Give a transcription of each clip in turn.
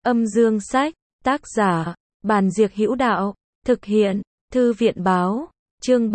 Âm dương sách, tác giả, Bàn Diệc Hữu Đạo, thực hiện, Thư viện báo, chương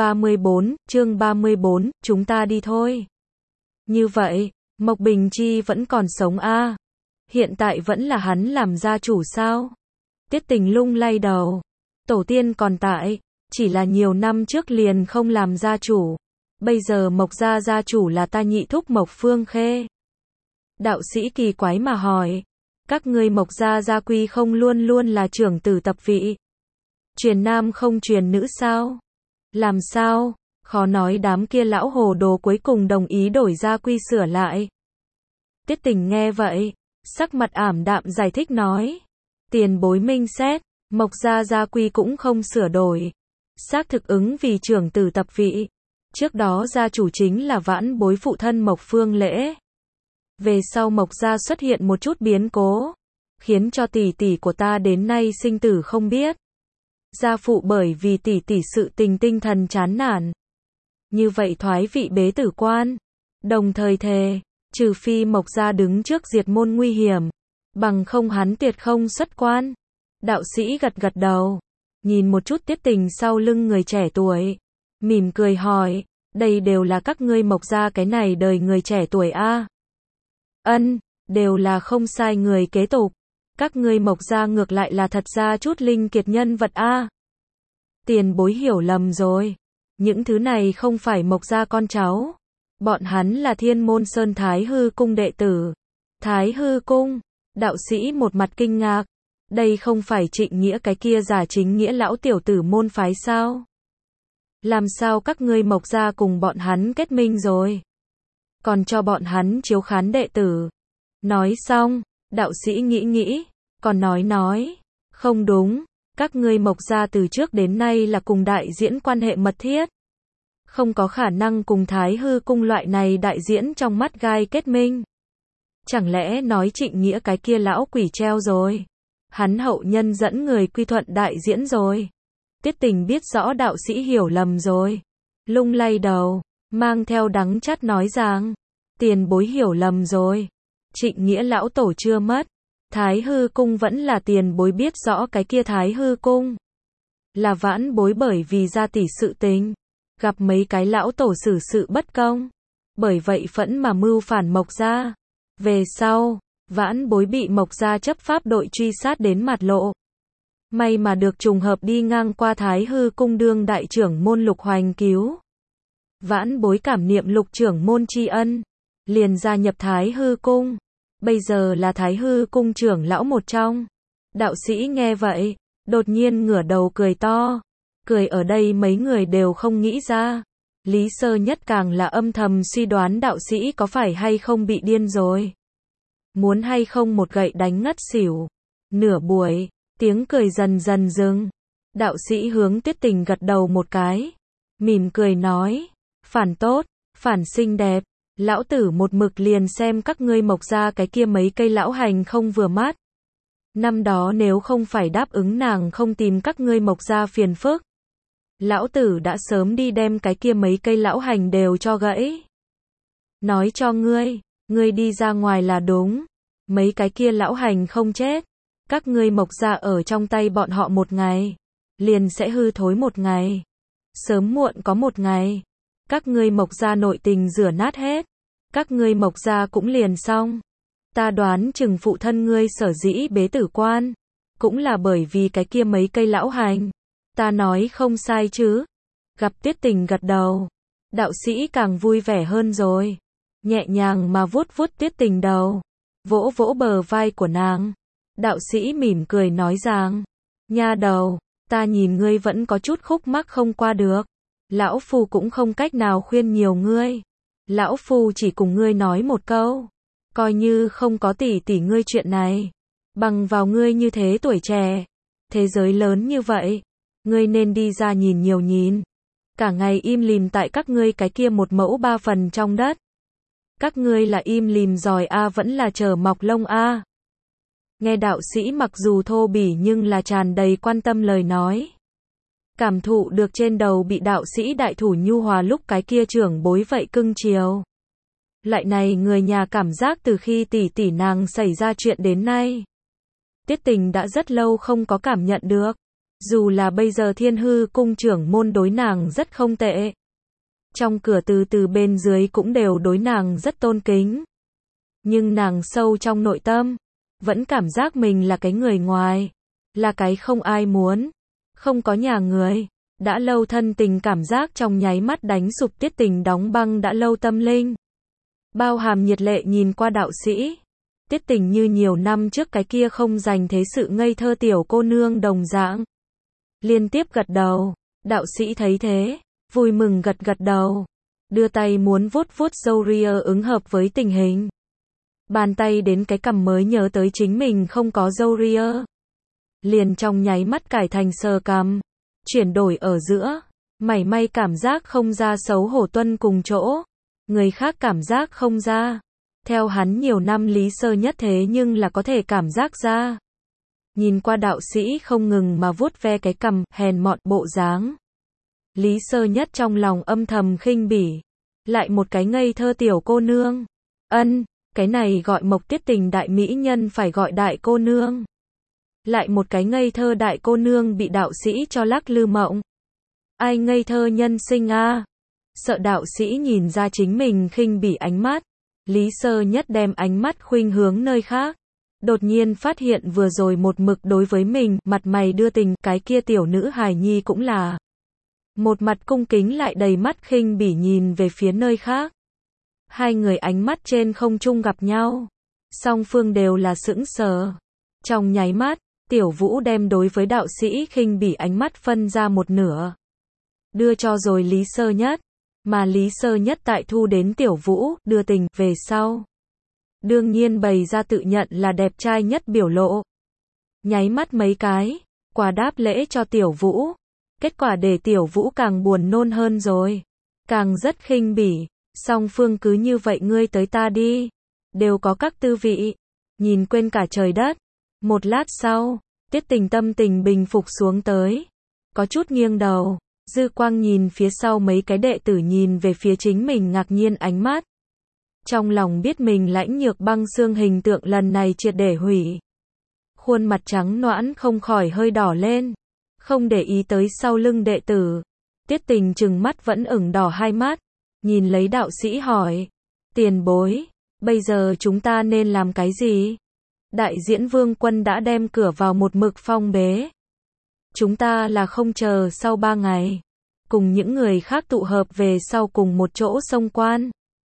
34, chúng ta đi thôi. Như vậy, Mộc Bình Chi vẫn còn sống à? Hiện tại vẫn là hắn làm gia chủ sao? Tiết Tình lung lay đầu. Tổ tiên còn tại, chỉ là nhiều năm trước liền không làm gia chủ. Bây giờ Mộc gia gia chủ là ta nhị thúc Mộc Phương Khê. Đạo sĩ kỳ quái mà hỏi. Các ngươi Mộc gia gia quy không luôn luôn là trưởng tử tập vị. Truyền nam không truyền nữ sao? Làm sao? Khó nói đám kia lão hồ đồ cuối cùng đồng ý đổi gia quy sửa lại. Tiết Tình nghe vậy, sắc mặt ảm đạm giải thích nói. Tiền bối minh xét, Mộc gia gia quy cũng không sửa đổi. Xác thực ứng vì trưởng tử tập vị. Trước đó gia chủ chính là vãn bối phụ thân Mộc Phương Lễ. Về sau Mộc gia xuất hiện một chút biến cố, khiến cho tỷ tỷ của ta đến nay sinh tử không biết. Gia phụ bởi vì tỷ tỷ sự tình tinh thần chán nản. Như vậy thoái vị bế tử quan. Đồng thời thề, trừ phi Mộc gia đứng trước diệt môn nguy hiểm, bằng không hắn tuyệt không xuất quan. Đạo sĩ gật gật đầu, nhìn một chút Tiết Tình sau lưng người trẻ tuổi, mỉm cười hỏi, đây đều là các ngươi Mộc gia cái này đời người trẻ tuổi a? Ân, đều là không sai người kế tục. Các ngươi Mộc gia ngược lại là thật ra chút linh kiệt nhân vật a. Tiền bối hiểu lầm rồi. Những thứ này không phải Mộc gia con cháu. Bọn hắn là Thiên Môn Sơn Thái Hư Cung đệ tử. Thái Hư Cung, đạo sĩ một mặt kinh ngạc. Đây không phải Trịnh Nghĩa cái kia giả chính nghĩa lão tiểu tử môn phái sao? Làm sao các ngươi Mộc gia cùng bọn hắn kết minh rồi? Còn cho bọn hắn chiếu khán đệ tử. Nói xong, đạo sĩ nghĩ, còn nói, không đúng, các ngươi Mộc gia từ trước đến nay là cùng đại diễn quan hệ mật thiết. Không có khả năng cùng Thái Hư Cung loại này đại diễn trong mắt gai kết minh. Chẳng lẽ nói Trịnh Nghĩa cái kia lão quỷ treo rồi? Hắn hậu nhân dẫn người quy thuận đại diễn rồi. Tiết Tình biết rõ đạo sĩ hiểu lầm rồi. Lung lay đầu, mang theo đắng chát nói rằng, tiền bối hiểu lầm rồi. Trịnh Nghĩa lão tổ chưa mất. Thái Hư Cung vẫn là tiền bối biết rõ cái kia Thái Hư Cung. Là vãn bối bởi vì gia tỷ sự tình. Gặp mấy cái lão tổ xử sự bất công. Bởi vậy phẫn mà mưu phản Mộc gia. Về sau, vãn bối bị Mộc gia chấp pháp đội truy sát đến mặt lộ. May mà được trùng hợp đi ngang qua Thái Hư Cung đương đại trưởng môn Lục Hoành cứu. Vãn bối cảm niệm Lục trưởng môn tri ân. Liền gia nhập Thái Hư Cung. Bây giờ là Thái Hư Cung trưởng lão một trong. Đạo sĩ nghe vậy, đột nhiên ngửa đầu cười to. Cười ở đây mấy người đều không nghĩ ra. Lý Sơ Nhất càng là âm thầm suy đoán đạo sĩ có phải hay không bị điên rồi. Muốn hay không một gậy đánh ngất xỉu. Nửa buổi, tiếng cười dần dần dừng. Đạo sĩ hướng Tiết Tình gật đầu một cái. Mỉm cười nói, phản tốt, phản xinh đẹp. Lão tử một mực liền xem các ngươi Mộc gia cái kia mấy cây lão hành không vừa mắt. Năm đó nếu không phải đáp ứng nàng không tìm các ngươi Mộc gia phiền phức, lão tử đã sớm đi đem cái kia mấy cây lão hành đều cho gãy. Nói cho ngươi đi ra ngoài là đúng. Mấy cái kia lão hành không chết. Các ngươi Mộc gia ở trong tay bọn họ một ngày, liền sẽ hư thối một ngày. Sớm muộn có một ngày. Các ngươi Mộc gia nội tình rửa nát hết. Các ngươi Mộc gia cũng liền xong. Ta đoán chừng phụ thân ngươi sở dĩ bế tử quan, cũng là bởi vì cái kia mấy cây lão hành. Ta nói không sai chứ? Gặp Tiết Tình gật đầu, đạo sĩ càng vui vẻ hơn rồi. Nhẹ nhàng mà vuốt vuốt Tiết Tình đầu, vỗ vỗ bờ vai của nàng. Đạo sĩ mỉm cười nói rằng, nha đầu, ta nhìn ngươi vẫn có chút khúc mắc không qua được. Lão Phu cũng không cách nào khuyên nhiều ngươi. Lão Phu chỉ cùng ngươi nói một câu. Coi như không có tỷ tỷ ngươi chuyện này. Bằng vào ngươi như thế tuổi trẻ. Thế giới lớn như vậy. Ngươi nên đi ra nhìn nhiều nhìn. Cả ngày im lìm tại các ngươi cái kia một mẫu ba phần trong đất. Các ngươi là im lìm giỏi a vẫn là chờ mọc lông a? Nghe đạo sĩ mặc dù thô bỉ nhưng là tràn đầy quan tâm lời nói. Cảm thụ được trên đầu bị đạo sĩ đại thủ nhu hòa lúc cái kia trưởng bối vậy cưng chiều. Lại này người nhà cảm giác từ khi tỷ tỷ nàng xảy ra chuyện đến nay. Tiết Tình đã rất lâu không có cảm nhận được. Dù là bây giờ Thiên Hư cung trưởng môn đối nàng rất không tệ. Trong cửa từ bên dưới cũng đều đối nàng rất tôn kính. Nhưng nàng sâu trong nội tâm, vẫn cảm giác mình là cái người ngoài. Là cái không ai muốn. Không có nhà người. Đã lâu thân tình cảm giác trong nháy mắt đánh sụp Tiết Tình đóng băng đã lâu tâm linh. Bao hàm nhiệt lệ nhìn qua đạo sĩ. Tiết Tình như nhiều năm trước cái kia không dành thế sự ngây thơ tiểu cô nương đồng dạng. Liên tiếp gật đầu. Đạo sĩ thấy thế, vui mừng gật đầu. Đưa tay muốn vuốt vuốt râu ria ứng hợp với tình hình. Bàn tay đến cái cằm mới nhớ tới chính mình không có râu ria. Liền trong nháy mắt cải thành sờ cằm. Chuyển đổi ở giữa. Mảy may cảm giác không ra xấu hổ tuân cùng chỗ. Người khác cảm giác không ra. Theo hắn nhiều năm Lý Sơ Nhất thế nhưng là có thể cảm giác ra. Nhìn qua đạo sĩ không ngừng mà vuốt ve cái cằm, hèn mọn bộ dáng. Lý Sơ Nhất trong lòng âm thầm khinh bỉ. Lại một cái ngây thơ tiểu cô nương. Cái này gọi Mộc Tiết Tình đại mỹ nhân phải gọi đại cô nương. Lại một cái ngây thơ đại cô nương bị đạo sĩ cho lắc lư mộng. Ai ngây thơ nhân sinh a? Sợ đạo sĩ nhìn ra chính mình khinh bỉ ánh mắt. Lý Sơ Nhất đem ánh mắt khuynh hướng nơi khác. Đột nhiên phát hiện vừa rồi một mực đối với mình, mặt mày đưa tình, cái kia tiểu nữ hài nhi cũng là. Một mặt cung kính lại đầy mắt khinh bỉ nhìn về phía nơi khác. Hai người ánh mắt trên không trung gặp nhau. Song phương đều là sững sờ. Trong nháy mắt, Tiểu Vũ đem đối với đạo sĩ khinh bỉ ánh mắt phân ra một nửa. Đưa cho rồi Lý Sơ Nhất. Mà Lý Sơ Nhất tại thu đến Tiểu Vũ, đưa tình, về sau. Đương nhiên bày ra tự nhận là đẹp trai nhất biểu lộ. Nháy mắt mấy cái, quà đáp lễ cho Tiểu Vũ. Kết quả để Tiểu Vũ càng buồn nôn hơn rồi. Càng rất khinh bỉ. Song phương cứ như vậy ngươi tới ta đi. Đều có các tư vị. Nhìn quên cả trời đất. Một lát sau, Tiết Tình tâm tình bình phục xuống tới. Có chút nghiêng đầu. Dư quang nhìn phía sau mấy cái đệ tử nhìn về phía chính mình ngạc nhiên ánh mắt. Trong lòng biết mình lãnh nhược băng xương hình tượng lần này triệt để hủy. Khuôn mặt trắng nõn không khỏi hơi đỏ lên. Không để ý tới sau lưng đệ tử. Tiết Tình trừng mắt vẫn ửng đỏ hai mắt. Nhìn lấy đạo sĩ hỏi. Tiền bối, bây giờ chúng ta nên làm cái gì? Đại diễn Vương Quân đã đem cửa vào một mực phong bế. Chúng ta là không chờ sau 3 ngày. Cùng những người khác tụ hợp về sau cùng một chỗ xông quan.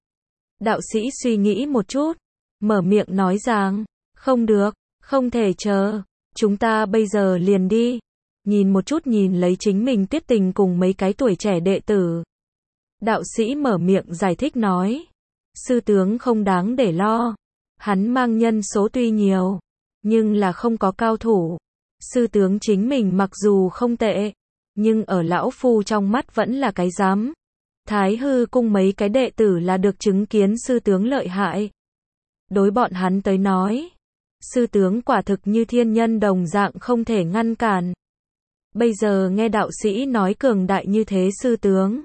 Đạo sĩ suy nghĩ một chút. Mở miệng nói rằng. Không được, không thể chờ. Chúng ta bây giờ liền đi. Nhìn một chút nhìn lấy chính mình Tiết Tình cùng mấy cái tuổi trẻ đệ tử. Đạo sĩ mở miệng giải thích nói. Sư tướng không đáng để lo. Hắn mang nhân số tuy nhiều. Nhưng là không có cao thủ. Sư tướng chính mình mặc dù không tệ. Nhưng ở lão phu trong mắt vẫn là cái dám. Thái Hư cung mấy cái đệ tử là được chứng kiến sư tướng lợi hại. Đối bọn hắn tới nói. Sư tướng quả thực như thiên nhân đồng dạng không thể ngăn cản. Bây giờ nghe đạo sĩ nói cường đại như thế sư tướng.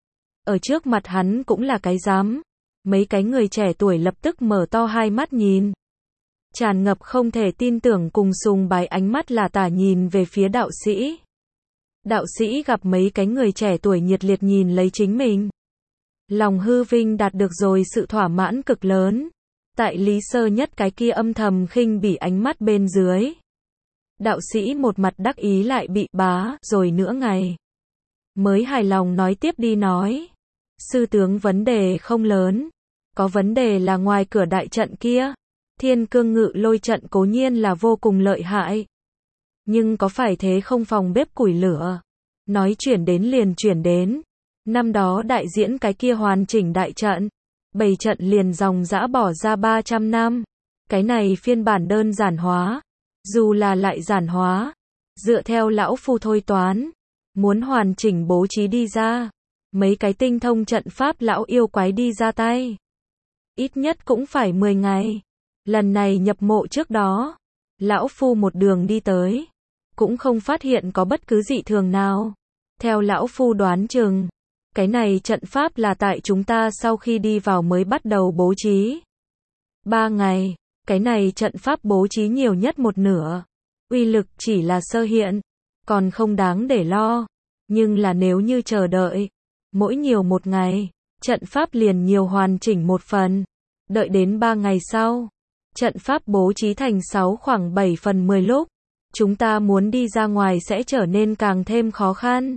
Ở trước mặt hắn cũng là cái dám. Mấy cái người trẻ tuổi lập tức mở to hai mắt nhìn. Tràn ngập không thể tin tưởng cùng sùng bái ánh mắt là tả nhìn về phía đạo sĩ. Đạo sĩ gặp mấy cái người trẻ tuổi nhiệt liệt nhìn lấy chính mình. Lòng hư vinh đạt được rồi sự thỏa mãn cực lớn. Tại Lý Sơ Nhất cái kia âm thầm khinh bỉ ánh mắt bên dưới. Đạo sĩ một mặt đắc ý lại bị bá rồi nửa ngày. Mới hài lòng nói tiếp đi nói. Sư tướng vấn đề không lớn. Có vấn đề là ngoài cửa đại trận kia. Thiên Cương Ngự Lôi trận cố nhiên là vô cùng lợi hại. Nhưng có phải thế không phòng bếp củi lửa. Nói chuyển đến liền chuyển đến. Năm đó đại diễn cái kia hoàn chỉnh đại trận. 7 trận liền dòng dã bỏ ra 300 năm. Cái này phiên bản đơn giản hóa. Dù là lại giản hóa. Dựa theo lão phu thôi toán. Muốn hoàn chỉnh bố trí đi ra. Mấy cái tinh thông trận pháp lão yêu quái đi ra tay. Ít nhất cũng phải 10 ngày. Lần này nhập mộ trước đó. Lão phu một đường đi tới. Cũng không phát hiện có bất cứ dị thường nào. Theo lão phu đoán chừng. Cái này trận pháp là tại chúng ta sau khi đi vào mới bắt đầu bố trí. 3 ngày. Cái này trận pháp bố trí nhiều nhất một nửa. uy lực chỉ là sơ hiện, còn không đáng để lo. Nhưng là nếu như chờ đợi, mỗi nhiều một ngày, trận pháp liền nhiều hoàn chỉnh một phần. Đợi đến 3 ngày sau, trận pháp bố trí thành 6 khoảng 7 phần 10 lúc, chúng ta muốn đi ra ngoài sẽ trở nên càng thêm khó khăn.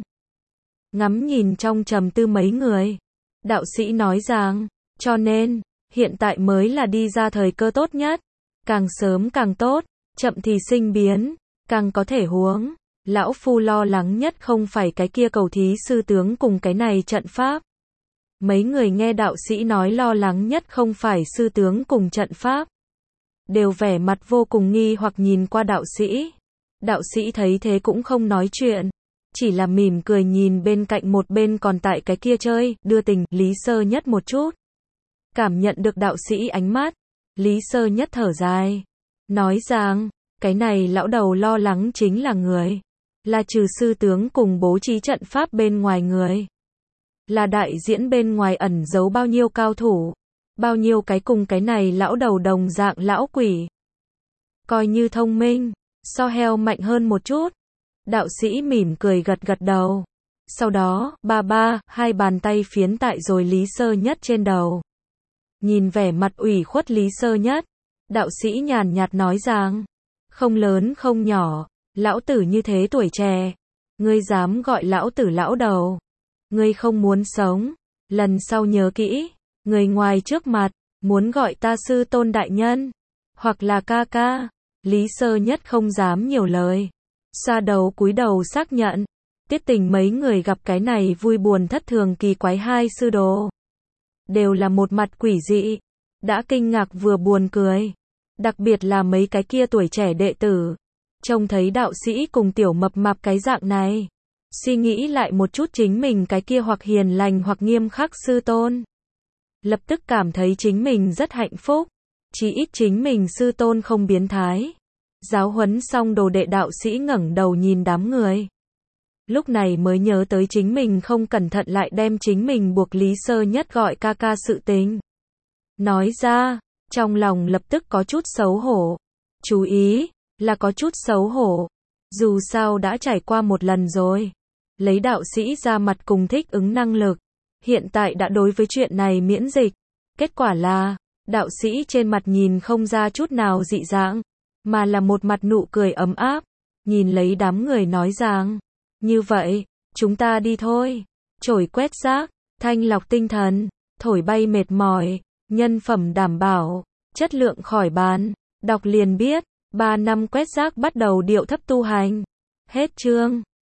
Ngắm nhìn trong trầm tư mấy người, đạo sĩ nói rằng, cho nên, hiện tại mới là đi ra thời cơ tốt nhất, càng sớm càng tốt, chậm thì sinh biến, càng có thể huống. Lão Phu lo lắng nhất không phải cái kia cầu thí sư tướng cùng cái này trận pháp. Mấy người nghe đạo sĩ nói lo lắng nhất không phải sư tướng cùng trận pháp, đều vẻ mặt vô cùng nghi hoặc nhìn qua đạo sĩ. Đạo sĩ thấy thế cũng không nói chuyện, chỉ là mỉm cười nhìn bên cạnh một bên còn tại cái kia chơi, đưa tình, Lý Sơ Nhất một chút. Cảm nhận được đạo sĩ ánh mắt, Lý Sơ Nhất thở dài, nói rằng, cái này lão đầu lo lắng chính là người, là trừ sư tướng cùng bố trí trận pháp bên ngoài người. Là đại diễn bên ngoài ẩn giấu bao nhiêu cao thủ, bao nhiêu cái cùng cái này lão đầu đồng dạng lão quỷ. Coi như thông minh, so heo mạnh hơn một chút. Đạo sĩ mỉm cười gật gật đầu. Sau đó, hai bàn tay phiến tại rồi Lý Sơ Nhất trên đầu. Nhìn vẻ mặt ủy khuất Lý Sơ Nhất, đạo sĩ nhàn nhạt nói rằng, không lớn không nhỏ, lão tử như thế tuổi trẻ, ngươi dám gọi lão tử lão đầu. Ngươi không muốn sống, lần sau nhớ kỹ, người ngoài trước mặt, muốn gọi ta sư tôn đại nhân, hoặc là ca ca. Lý Sơ Nhất không dám nhiều lời, xoa đầu cúi đầu xác nhận. Tiết Tình mấy người gặp cái này vui buồn thất thường kỳ quái hai sư đồ, đều là một mặt quỷ dị, đã kinh ngạc vừa buồn cười. Đặc biệt là mấy cái kia tuổi trẻ đệ tử, trông thấy đạo sĩ cùng tiểu mập mạp cái dạng này, suy nghĩ lại một chút chính mình cái kia hoặc hiền lành hoặc nghiêm khắc sư tôn, lập tức cảm thấy chính mình rất hạnh phúc, chí ít chính mình sư tôn không biến thái. Giáo huấn xong đồ đệ, đạo sĩ ngẩng đầu nhìn đám người, lúc này mới nhớ tới chính mình không cẩn thận lại đem chính mình buộc Lý Sơ Nhất gọi ca ca sự tình nói ra, trong lòng lập tức có chút xấu hổ. Chú ý, là có chút xấu hổ, dù sao đã trải qua một lần rồi. Lấy đạo sĩ ra mặt cùng thích ứng năng lực, hiện tại đã đối với chuyện này miễn dịch. Kết quả là, đạo sĩ trên mặt nhìn không ra chút nào dị dạng, mà là một mặt nụ cười ấm áp, nhìn lấy đám người nói rằng, như vậy, chúng ta đi thôi. Chổi quét rác, thanh lọc tinh thần, thổi bay mệt mỏi, nhân phẩm đảm bảo, chất lượng khỏi bàn. Đọc liền biết, 3 năm quét rác bắt đầu điệu thấp tu hành. Hết chương.